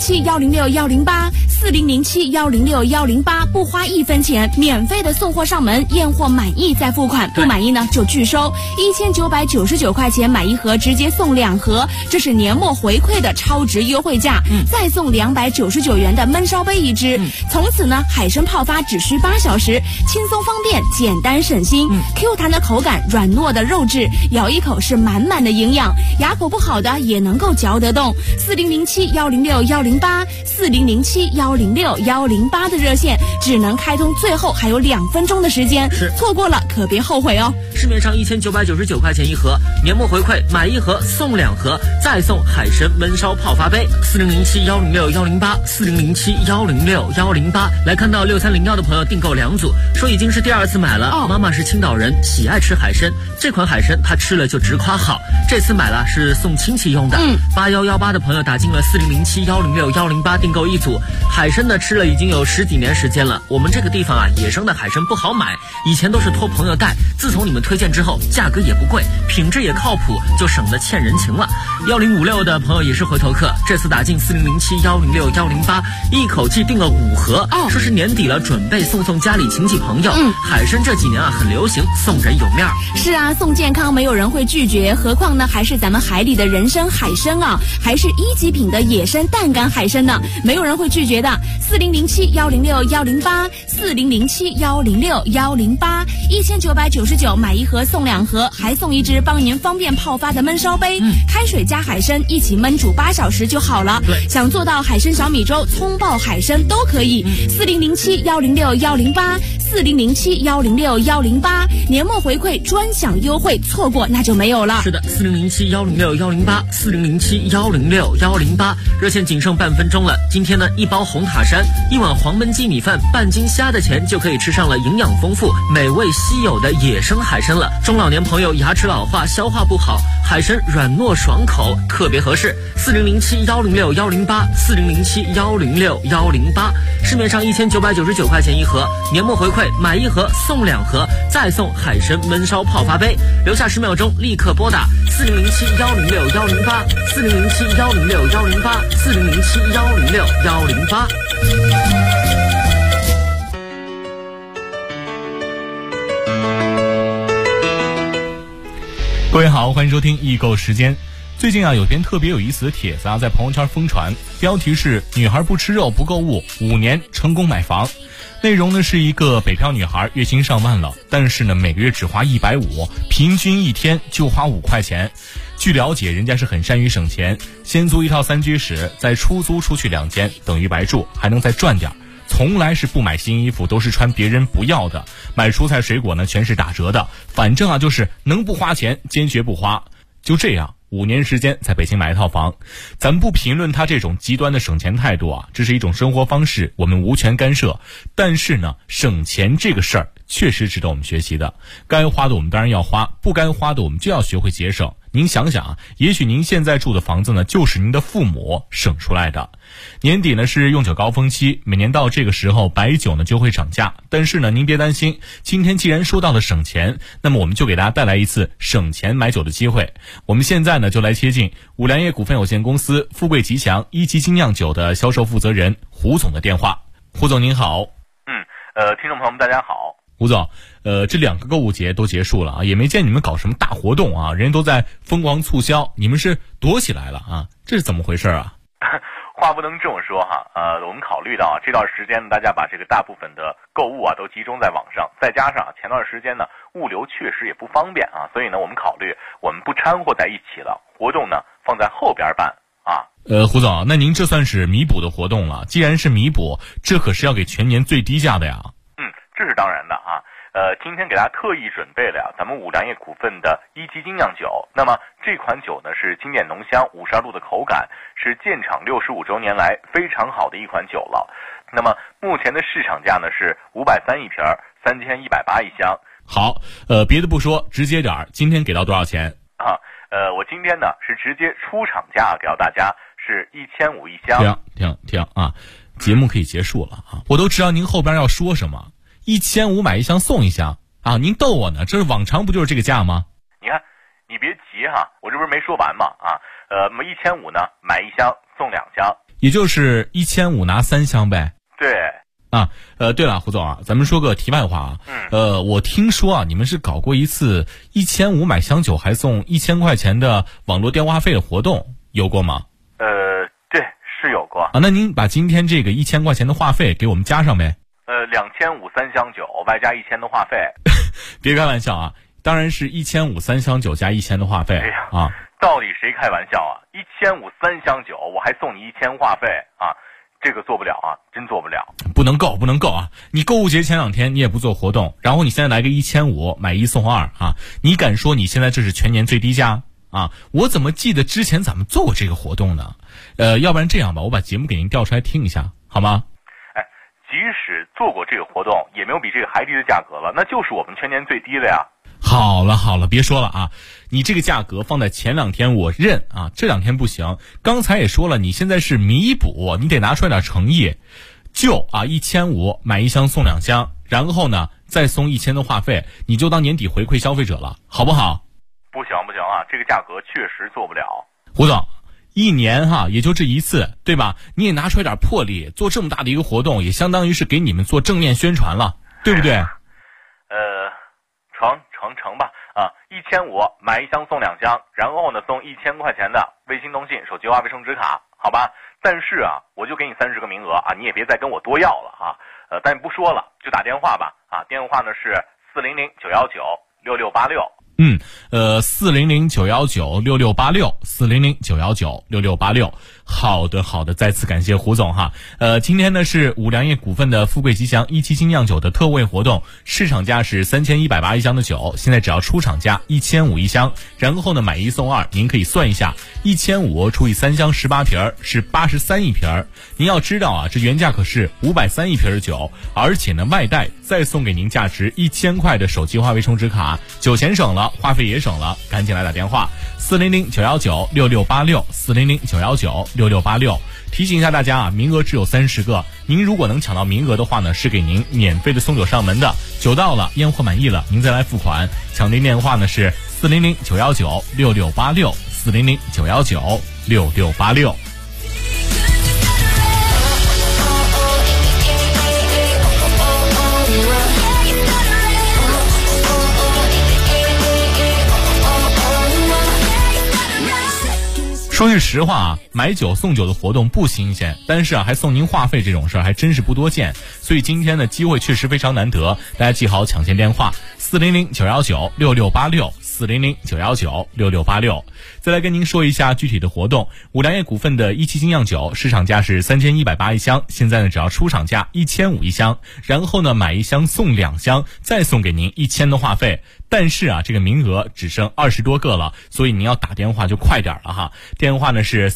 4007106108，4007106108，不花1分钱，免费的送货上门，验货满意再付款，不满意呢就拒收。1999块钱买1盒，直接送2盒，这是年末回馈的超值优惠价。再送299元的焖烧杯1只。从此呢，海参泡发只需8小时，轻松方便，简单省心。Q 弹的口感，软糯的肉质，咬一口是满满的营养，牙口不好的也能够嚼得动。4007106108，4007106108的热线只能开通最后还有2分钟的时间，错过了可别后悔哦。 市面上1999块钱1盒，年末回馈买1盒送2盒，再送海参焖烧泡发杯。4007106108，4007106108。来看到6301的朋友订购2组，说已经是第2次买了。妈妈是青岛人，喜爱吃海参，这款海参她吃了就直夸好，这次买了是送亲戚用的。8118的朋友打进了4007106108，订购1组。海参呢吃了已经有10几年时间了，我们这个地方啊野生的海参不好买，以前都是托朋友带，自从你们推荐之后，价格也不贵，品质也靠谱，就省得欠人情了。1056的朋友也是回头客，这次打进4007106108，一口气订了5盒，说是年底了，准备送家里亲戚朋友。海参这几年啊很流行，送人有面儿。 是啊，送健康没有人会拒绝，何况呢还是咱们海里的人参海参啊，还是1级品的野生淡干海参呢，没有人会拒绝的。4007106108，4007106108，1999买1盒送2盒，还送1只帮您方便泡发的焖烧杯，开水加海参一起焖煮8小时就好了。想做到海参小米粥、葱爆海参都可以。4007106108。 4007106108，年末回馈专享优惠，错过那就没有了。 是的，4007106108，4007106108，热线仅剩半分钟了。今天呢，一包红塔山、一碗黄焖鸡米饭、半斤虾的钱，就可以吃上了营养丰富、美味稀有的野生海参了。中老年朋友牙齿老化、消化不好，海参软糯爽口，特别合适。4007106108，4007106108，市面上1999块钱一盒，年末回馈买一盒送2盒，再送海参焖烧泡发杯。留下10秒钟，立刻拨打4007106108，4007106108，4007106108。 各位好，欢迎收听易购时间。最近有篇特别有意思的帖子在朋友圈疯传，标题是女孩不吃肉不购物，5年成功买房。内容呢是一个北漂女孩，月薪上万了，但是呢每个月只花150，平均一天就花5块钱。据了解，人家是很善于省钱，先租一套3居室，再出租出去2间，等于白住，还能再赚点。从来是不买新衣服，都是穿别人不要的，买蔬菜水果呢全是打折的，反正就是能不花钱坚决不花。就这样5年时间在北京买一套房。咱不评论他这种极端的省钱态度这是一种生活方式，我们无权干涉。但是呢，省钱这个事儿确实值得我们学习的，该花的我们当然要花，不该花的我们就要学会节省。您想想也许您现在住的房子呢，就是您的父母省出来的。年底呢是用酒高峰期，每年到这个时候白酒呢就会涨价，但是呢您别担心，今天既然说到了省钱，那么我们就给大家带来一次省钱买酒的机会。我们现在呢就来接近五粮液股份有限公司富贵吉祥一级精酿酒的销售负责人胡总的电话。胡总您好。 听众朋友们大家好。 胡总，这2个购物节都结束了也没见你们搞什么大活动人家都在疯狂促销，你们是躲起来了这是怎么回事话不能这么说我们考虑到这段时间大家把这个大部分的购物都集中在网上，再加上前段时间呢物流确实也不方便所以呢我们考虑我们不掺和在一起了，活动呢放在后边办胡总，那您这算是弥补的活动了，既然是弥补，这可是要给全年最低价的呀。 这是当然的今天给大家特意准备了咱们五粮液股份的一级精酿酒。那么这款酒呢是经典浓香，52度的口感，是建厂65周年来非常好的一款酒了。那么目前的市场价呢是530一瓶，3180一箱。 好，别的不说，直接点，今天给到多少钱我今天呢是直接出厂价给到大家是1500一箱。 停节目可以结束了我都知道您后边要说什么，1500买一箱送一箱您逗我呢，这是往常不就是这个价吗？ 你看，你别急我这不是没说完吗1500呢买一箱送2箱， 也就是1500拿3箱呗。 对对了，胡总咱们说个题外话我听说你们是搞过一次1500买箱酒还送1000块钱的网络电话费的活动，有过吗？ 对，是有过那您把今天这个1000块钱的话费给我们加上呗。 2500 3箱酒外加1000的话费。 别开玩笑当然是1500 3箱酒加1000的话费到底谁开玩笑1500 3箱酒我还送你1000话费这个做不了真做不了。 不能够你购物节前2天你也不做活动，然后你现在来个1500买1送2你敢说你现在这是全年最低价我怎么记得之前咱们做过这个活动呢？要不然这样吧，我把节目给您调出来听一下好吗？ 即使做过这个活动也没有比这个还低的价格了，那就是我们全年最低的呀。 好了别说了你这个价格放在前2天我认这2天不行。刚才也说了，你现在是弥补，你得拿出来点诚意，就1500买1箱送2箱，然后呢再送1000的话费，你就当年底回馈消费者了，好不好？ 不行这个价格确实做不了。 胡总，1年也就这一次对吧？你也拿出来点魄力，做这么大的一个活动，也相当于是给你们做正面宣传了，对不对？ 成吧1500买1箱送2箱，然后呢送1000块钱的微信通信手机化卫生纸卡，好吧？但是我就给你30个名额你也别再跟我多要了但不说了，就打电话吧电话呢是400 919 6686。 400-919-6686，400-919-6686。好的，再次感谢胡总哈。今天呢是五粮液股份的富贵吉祥17精酿酒的特惠活动，市场价是3180一箱的酒，现在只要出厂价1500一箱，然后呢买1送2，您可以算一下，1500除以3箱18瓶是83一瓶。您要知道啊，这原价可是530一瓶的酒，而且呢外带再送给您价值1000块的手机话费充值卡，酒钱省了，话费也省了，赶紧来打电话400-919-6686，400-919-6686。提醒一下大家啊，名额只有30个，您如果能抢到名额的话呢，是给您免费的送酒上门的。酒到了，验货满意了，您再来付款。抢订电话呢是400-919-6686，400-919-6686。说句实话啊，买酒送酒的活动不新鲜，但是啊还送您话费这种事儿还真是不多见，所以今天的机会确实非常难得，大家记好抢先电话400-919-6686，400-919-6686。再来跟您说一下具体的活动，五粮液股份的17精酿酒市场价是3180一箱，现在呢只要出厂价1500一箱，然后呢买1箱送2箱，再送给您1000的话费。但是啊这个名额只剩20多个了，所以您要打电话就快点了哈。电话呢是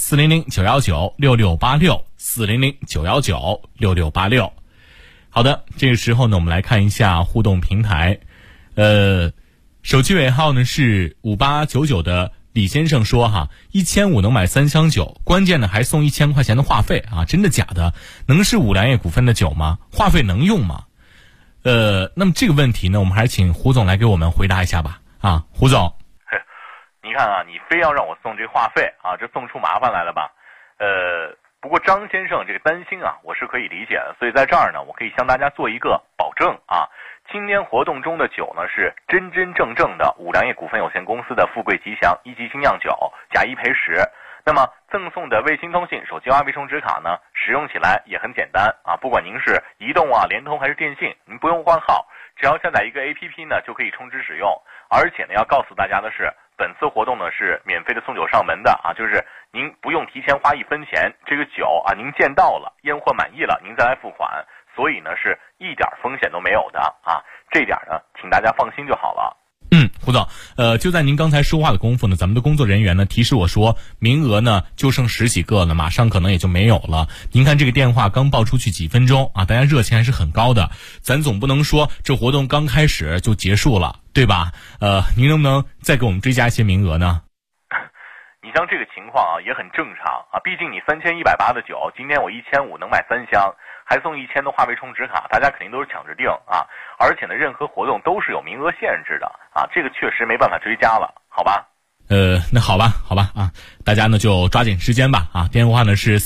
400-919-6686，400-919-6686。好的，这个时候呢我们来看一下互动平台。手机尾号呢是5899的李先生说哈，1500能买3箱酒，关键呢还送1000块钱的话费啊，真的假的？能是五粮液股份的酒吗？话费能用吗？那么这个问题呢，我们还是请胡总来给我们回答一下吧。啊，胡总， 你看啊，你非要让我送这话费啊，这送出麻烦来了吧？不过张先生这个担心啊，我是可以理解的，所以在这儿呢，我可以向大家做一个保证啊。今天活动中的酒呢是真真正正的五粮液股份有限公司的富贵吉祥1级精酿酒加1赔10。那么赠送的卫星通信手机话费充值卡呢，使用起来也很简单啊，不管您是移动啊、联通还是电信，您不用换号，只要下载一个 APP 呢就可以充值使用。而且呢要告诉大家的是，本次活动呢是免费的送酒上门的啊，就是您不用提前花1分钱，这个酒啊您见到了，验货满意了，您再来付款，所以呢是一点风险都没有的啊，这点呢请大家放心就好了。 胡总，就在您刚才说话的功夫呢，咱们的工作人员呢提示我说，名额呢就剩10几个了，马上可能也就没有了。您看这个电话刚报出去几分钟啊，大家热情还是很高的，咱总不能说这活动刚开始就结束了，对吧？您能不能再给我们追加一些名额呢？ 你像这个情况啊，也很正常啊，毕竟你3180的酒，今天我1500能买3箱，还送1000的话费充值卡，大家肯定都是抢着订啊。而且呢，任何活动都是有名额限制的啊，这个确实没办法追加了，好吧？ 那好吧啊，大家呢就抓紧时间吧啊！电话呢是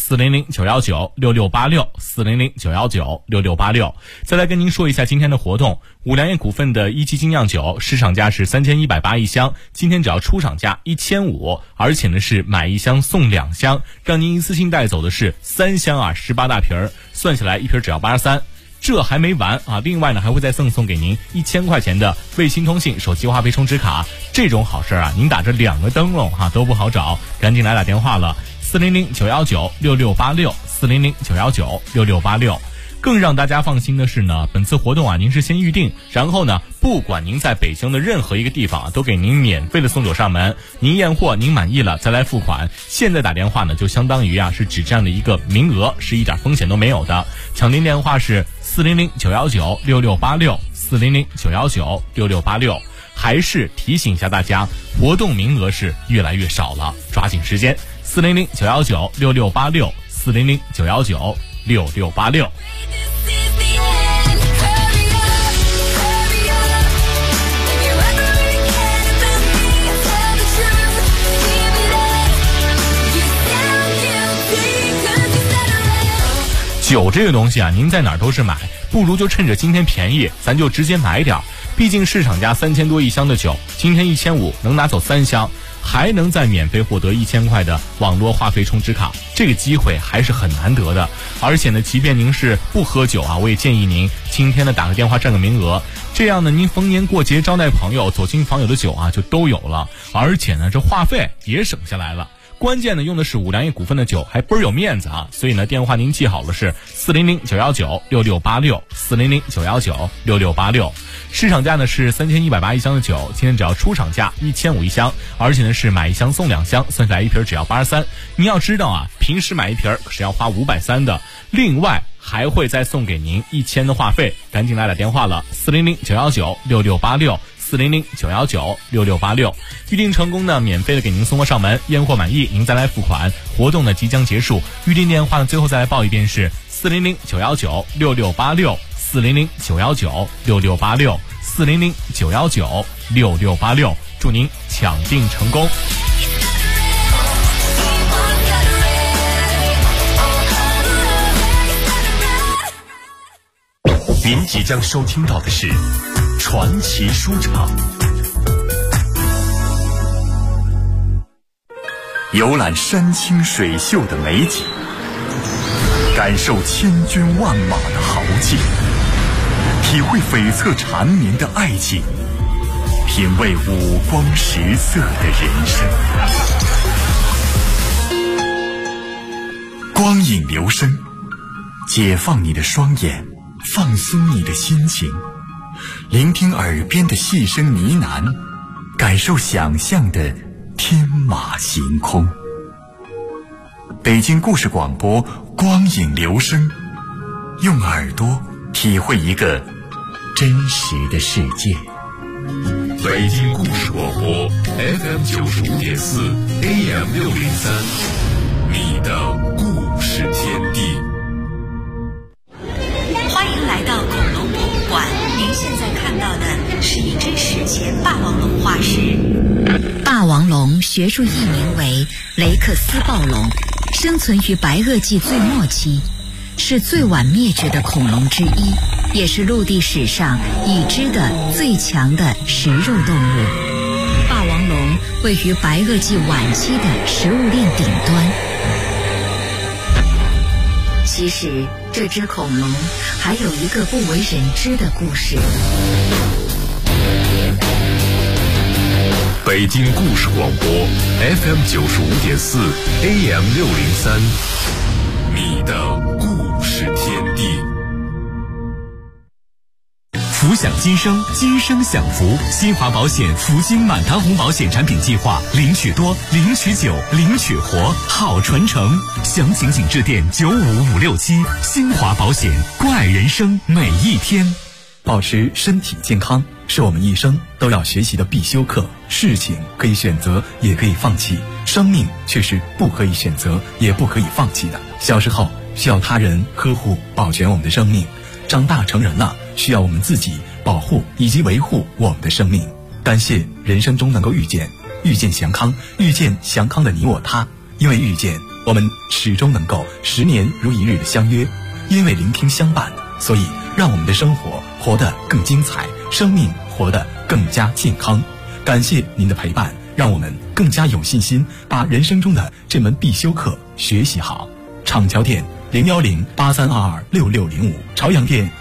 400-919-6686，400-919-6686。再来跟您说一下今天的活动，五粮液股份的17精酿酒市场价是3180一箱，今天只要出厂价1500，而且呢是买1箱送2箱，让您一次性带走的是3箱啊18大瓶，算起来一瓶只要83。这还没完啊！另外呢，还会再赠送给您1000块钱的卫星通信手机话费充值卡。这种好事啊，您打着2个灯笼哈都不好找，赶紧来打电话了，400-919-6686，400-919-6686。更让大家放心的是呢，本次活动啊，您是先预定，然后呢，不管您在北京的任何一个地方啊，都给您免费的送酒上门。您验货您满意了再来付款。现在打电话呢，就相当于啊是只占了一个名额，是一点风险都没有的。抢订电话是400-919-6686，400-919-6686。还是提醒一下大家，活动名额是越来越少了，抓紧时间。400-919-6686，400-919-6686。酒这个东西啊，您在哪儿都是买，不如就趁着今天便宜，咱就直接买点。毕竟市场价3000多一箱的酒，今天1500能拿走3箱， 还能再免费获得1000块的网络话费充值卡，这个机会还是很难得的。而且呢，即便您是不喝酒啊，我也建议您今天呢打个电话占个名额，这样呢您逢年过节招待朋友，走亲访友的酒啊就都有了，而且呢这话费也省下来了。关键呢用的是五粮液股份的酒，还倍儿有面子啊！所以呢电话您记好了是400-919-6686，400-919-6686。市场价呢是3180一箱的酒，今天只要出厂价1500一箱，而且呢是买1箱送2箱，算下来一瓶只要83。您要知道啊，平时买一瓶可是要花530的，另外还会再送给您1000的话费，赶紧来打电话了，400-919-6686，400-919-6686。预定成功呢，免费的给您送货上门，验货满意您再来付款。活动呢即将结束，预定电话呢最后再来报一遍是400-919-6686，400-919-6686，400-919-6686。祝您抢订成功。 您即将收听到的是传奇书场，游览山清水秀的美景，感受千军万马的豪劲，体会悱恻缠绵的爱情，品味五光十色的人生。光影流声，解放你的双眼，放松你的心情，聆听耳边的细声呢喃，感受想象的天马行空。北京故事广播，光影流声，用耳朵体会一个真实的世界。北京故事广播 FM95.4 AM603，你的故事天地。 欢迎来到恐龙博物馆，您现在看到的是一只史前霸王龙化石。霸王龙学术译名为雷克斯暴龙，生存于白垩纪最末期，是最晚灭绝的恐龙之一，也是陆地史上已知的最强的食肉动物。霸王龙位于白垩纪晚期的食物链顶端。其实这只恐龙还有一个不为人知的故事。 北京故事广播 FM95.4 AM603，你的故事天地。 福享今生，今生享福。新华保险福金满堂红保险产品计划，领取多，领取久，领取活，好传承。详情请致电95567。新华保险，关爱人生每一天。保持身体健康是我们一生都要学习的必修课。事情可以选择，也可以放弃，生命却是不可以选择，也不可以放弃的。小时候需要他人呵护保全我们的生命，长大成人了需要我们自己保护以及维护我们的生命。感谢人生中能够遇见祥康，遇见祥康的你我他。因为遇见，我们始终能够10年如一日的相约；因为聆听相伴，所以让我们的生活活得更精彩，生命活得更加健康。感谢您的陪伴，让我们更加有信心把人生中的这门必修课学习好。厂桥店01083226605，朝阳店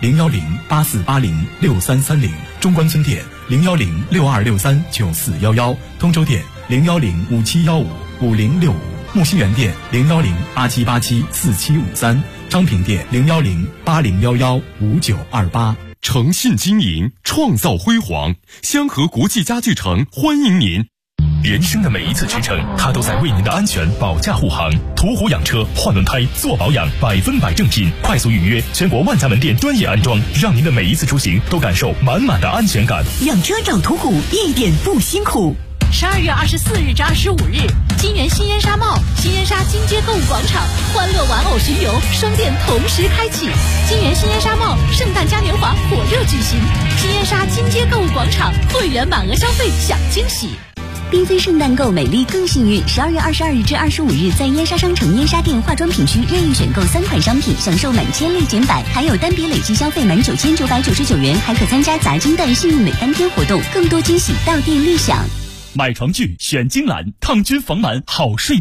01084806330，中关村店01062639411，通州店01057155065，木樨园店01087874753，昌平店01080115928。 诚信经营，创造辉煌，香河国际家具城欢迎您。人生的每一次驰骋，它都在为您的安全保驾护航。途虎养车换轮胎做保养，100%正品，快速预约，全国万家门店专业安装，让您的每一次出行都感受满满的安全感。 养车找途虎一点不辛苦。12月24日至25日，金源新烟沙帽、新烟沙金街购物广场欢乐玩偶巡游双店同时开启，金源新烟沙帽圣诞嘉年华火热举行，新烟沙金街购物广场会员满额消费享惊喜。缤纷圣诞购美丽更幸运，12月22日至25日，在烟沙商城烟沙店化妆品区任意选购3款商品，享受满千立减100，还有单笔累计消费满9999元，还可参加砸金蛋幸运每3天活动，更多惊喜到店立享。 买床具选金兰，抗菌防螨好睡。